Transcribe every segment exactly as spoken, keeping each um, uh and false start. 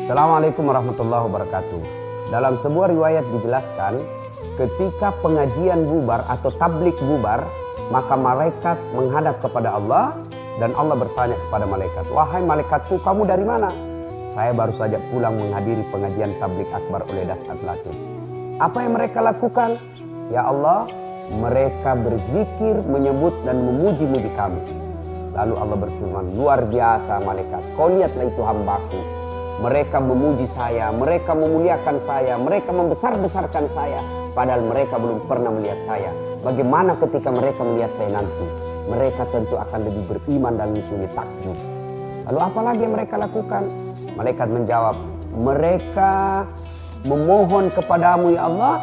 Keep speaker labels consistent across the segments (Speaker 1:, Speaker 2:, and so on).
Speaker 1: Assalamualaikum warahmatullahi wabarakatuh. Dalam sebuah riwayat dijelaskan, ketika pengajian bubar atau tablik bubar, maka malaikat menghadap kepada Allah dan Allah bertanya kepada malaikat, "Wahai malaikatku, kamu dari mana?" "Saya baru saja pulang menghadiri pengajian tablik akbar oleh Das Atlatif." "Apa yang mereka lakukan?" "Ya Allah, mereka berzikir, menyebut dan memuji-muji kami." Lalu Allah berfirman, "Luar biasa malaikat, kau lihatlah itu hambaku. Mereka memuji saya, mereka memuliakan saya, mereka membesar-besarkan saya. Padahal mereka belum pernah melihat saya. Bagaimana ketika mereka melihat saya nanti? Mereka tentu akan lebih beriman dan lebih takjub." Lalu apa lagi yang mereka lakukan? Malaikat menjawab, "Mereka memohon kepadamu ya Allah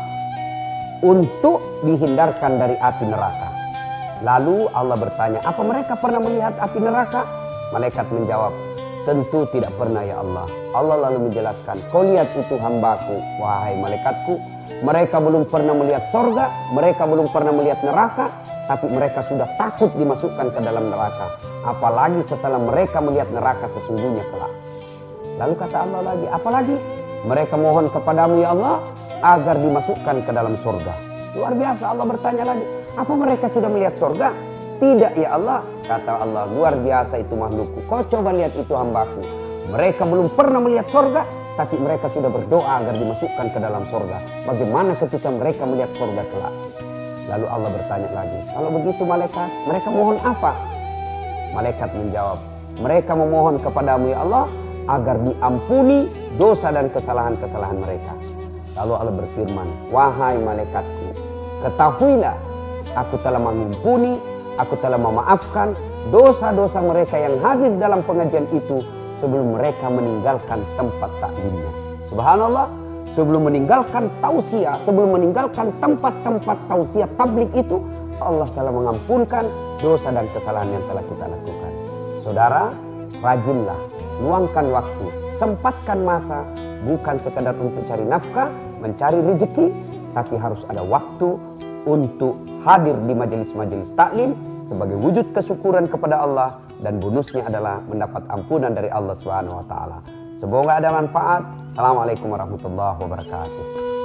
Speaker 1: untuk dihindarkan dari api neraka." Lalu Allah bertanya, "Apa mereka pernah melihat api neraka?" Malaikat menjawab, "Tentu tidak pernah ya Allah." Allah lalu menjelaskan, "Kau lihat itu hambaku, wahai malaikatku. Mereka belum pernah melihat sorga, mereka belum pernah melihat neraka, tapi mereka sudah takut dimasukkan ke dalam neraka. Apalagi setelah mereka melihat neraka sesungguhnya kelak." Lalu kata Allah lagi, "Apalagi mereka mohon kepadamu ya Allah agar dimasukkan ke dalam sorga." Luar biasa, Allah bertanya lagi, "Apa mereka sudah melihat sorga?" "Tidak ya Allah." Kata Allah, "Luar biasa itu makhlukku. Kau coba lihat itu hambaku. Mereka belum pernah melihat sorga, tapi mereka sudah berdoa agar dimasukkan ke dalam sorga. Bagaimana ketika mereka melihat sorga kelak?" Lalu Allah bertanya lagi, "Kalau begitu malaikat, mereka mohon apa?" Malaikat menjawab, "Mereka memohon kepadamu ya Allah agar diampuni dosa dan kesalahan-kesalahan mereka." Lalu Allah berfirman, "Wahai malaikatku, ketahuilah aku telah mengampuni, aku telah memaafkan dosa-dosa mereka yang hadir dalam pengajian itu sebelum mereka meninggalkan tempat taklimnya." Subhanallah, sebelum meninggalkan tausiah, sebelum meninggalkan tempat-tempat tausiah tablik itu, Allah telah mengampunkan dosa dan kesalahan yang telah kita lakukan. Saudara, rajinlah, luangkan waktu, sempatkan masa, bukan sekadar untuk cari nafkah, mencari rezeki, tapi harus ada waktu untuk hadir di majelis-majelis taklim sebagai wujud kesyukuran kepada Allah, dan bonusnya adalah mendapat ampunan dari Allah Subhanahu wa taala. Semoga ada manfaat. Assalamualaikum warahmatullahi wabarakatuh.